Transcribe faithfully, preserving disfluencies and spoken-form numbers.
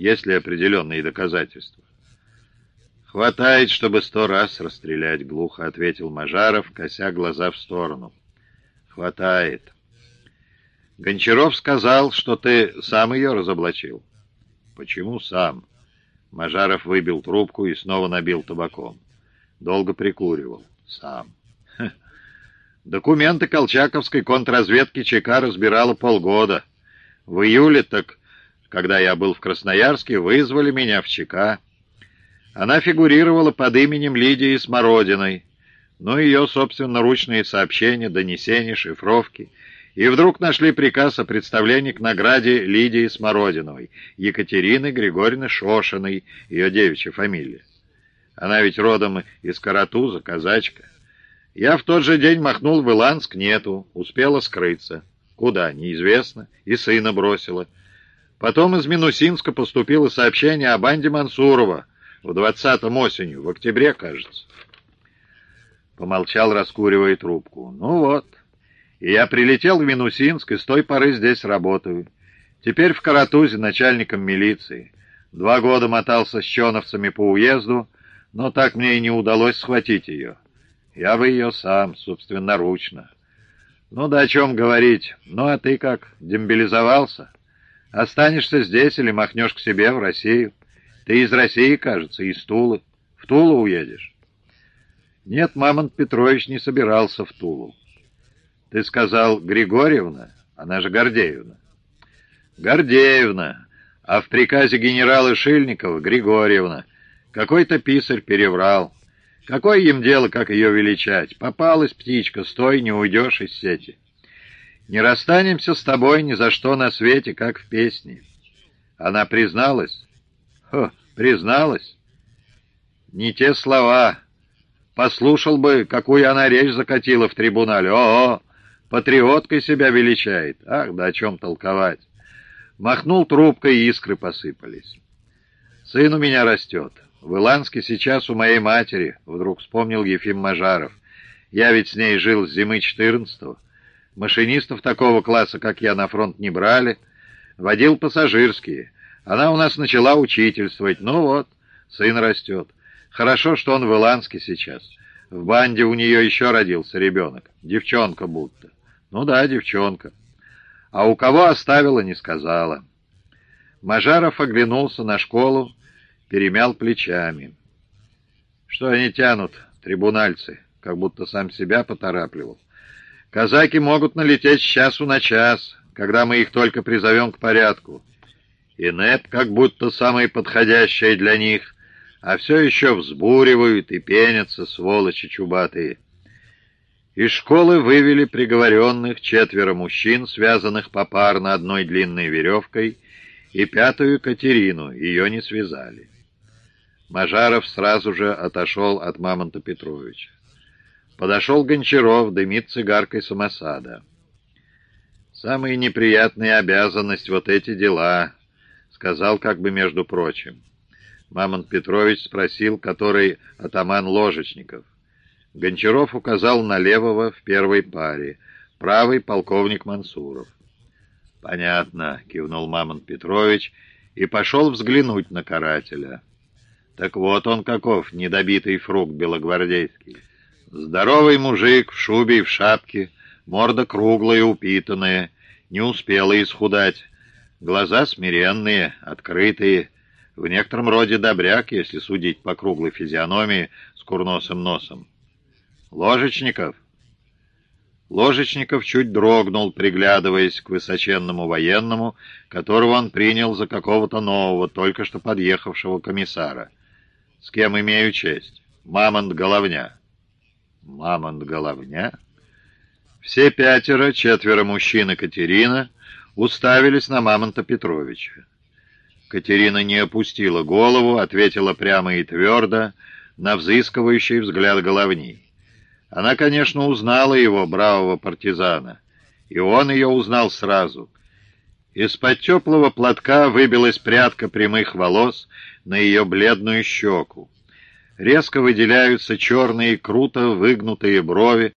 Есть ли определенные доказательства? «Хватает, чтобы сто раз расстрелять», — глухо ответил Мажаров, кося глаза в сторону. «Хватает. Гончаров сказал, что ты сам ее разоблачил». «Почему сам?» Мажаров выбил трубку и снова набил табаком. Долго прикуривал. «Сам». Ха. Документы колчаковской контрразведки ЧК разбирала полгода. В июле, так, когда я был в Красноярске, вызвали меня в ЧК. Она фигурировала под именем Лидии Смородиной, но ее собственноручные сообщения, донесения, шифровки. И вдруг нашли приказ о представлении к награде Лидии Смородиновой, Екатерины Григорьевны Шошиной, ее девичья фамилия. Она ведь родом из Каратуза, казачка. Я в тот же день махнул в Иланск, нету, успела скрыться. Куда, неизвестно, и сына бросила. Потом из Минусинска поступило сообщение о банде Мансурова, в двадцатом осенью, в октябре, кажется. Помолчал, раскуривая трубку. Ну вот. И я прилетел в Минусинск, и с той поры здесь работаю. Теперь в Каратузе начальником милиции. Два года мотался с чоновцами по уезду, но так мне и не удалось схватить ее. Я бы ее сам, собственноручно. Ну да о чем говорить. Ну а ты как, демобилизовался? Останешься здесь или махнешь к себе в Россию? Ты из России, кажется, из Тулы. В Тулу уедешь? Нет, Мамонт Петрович не собирался в Тулу. Ты сказал Григорьевна? Она же Гордеевна. Гордеевна. А в приказе генерала Шильникова Григорьевна. Какой-то писарь переврал. Какое им дело, как ее величать? Попалась птичка, стой, не уйдешь из сети. Не расстанемся с тобой ни за что на свете, как в песне. Она призналась? Хо, призналась? Не те слова. Послушал бы, какую она речь закатила в трибунале. О-о, патриоткой себя величает. Ах, да о чем толковать. Махнул трубкой, и искры посыпались. Сын у меня растет. В Иланске сейчас у моей матери, вдруг вспомнил Ефим Мажаров. Я ведь с ней жил с зимы четырнадцатого. Машинистов такого класса, как я, на фронт не брали. Водил пассажирские. Она у нас начала учительствовать. Ну вот, сын растет. Хорошо, что он в Иланске сейчас. В банде у нее еще родился ребенок. Девчонка будто. Ну да, девчонка. А у кого оставила, не сказала. Мажаров оглянулся на школу, перемял плечами. Что они тянут, трибунальцы, как будто сам себя поторапливал. Казаки могут налететь с часу на час, когда мы их только призовем к порядку. И НЭП как будто самое подходящее для них, а все еще взбуривают и пенятся, сволочи чубатые. Из школы вывели приговоренных четверо мужчин, связанных попарно одной длинной веревкой, и пятую Катерину, ее не связали. Мажаров сразу же отошел от Мамонта Петровича. Подошел Гончаров, дымит цигаркой самосада. «Самая неприятная обязанность — вот эти дела», — сказал как бы между прочим. Мамонт Петрович спросил, который атаман Ложечников. Гончаров указал на левого в первой паре, правый — полковник Мансуров. «Понятно», — кивнул Мамонт Петрович и пошел взглянуть на карателя. Так вот он каков, недобитый фрукт белогвардейский. Здоровый мужик в шубе и в шапке, морда круглая, упитанная, не успела исхудать. Глаза смиренные, открытые, в некотором роде добряк, если судить по круглой физиономии с курносым носом. Ложечников? Ложечников чуть дрогнул, приглядываясь к высоченному военному, которого он принял за какого-то нового, только что подъехавшего комиссара. С кем имею честь? Мамонт Головня. Мамонт Головня? Все пятеро, четверо мужчин и Катерина, уставились на Мамонта Петровича. Катерина не опустила голову, ответила прямо и твердо на взыскивающий взгляд Головни. Она, конечно, узнала его, бравого партизана, и он ее узнал сразу. Из-под теплого платка выбилась прядка прямых волос на ее бледную щеку. Резко выделяются черные, круто выгнутые брови,